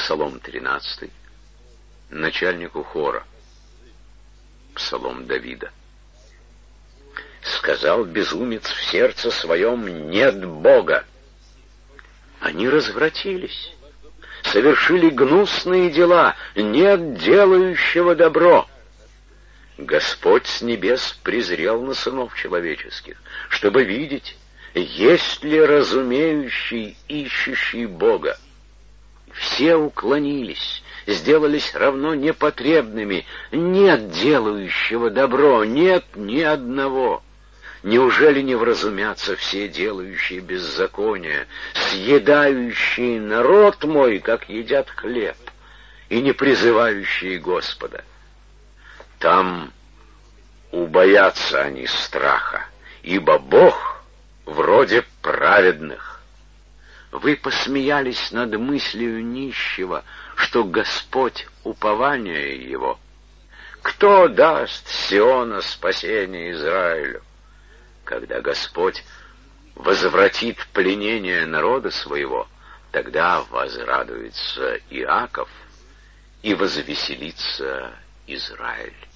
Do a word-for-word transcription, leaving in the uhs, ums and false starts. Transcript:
Псалом тринадцатый. Начальнику хора. Псалом Давида. Сказал безумец в сердце своем: нет Бога. Они развратились, совершили гнусные дела, нет делающего добро. Господь с небес презрел на сынов человеческих, чтобы видеть, есть ли разумеющий, ищущий Бога. Все уклонились, сделались равно непотребными, нет делающего добро, нет ни одного. Неужели не вразумятся все делающие беззаконие, съедающие народ мой, как едят хлеб, и не призывающие Господа? Там убоятся они страха, ибо Бог вроде праведных. Вы посмеялись над мыслью нищего, что Господь — упование его. Кто даст с Сиона спасение Израилю? Когда Господь возвратит пленение народа своего, тогда возрадуется Иаков и возвеселится Израиль.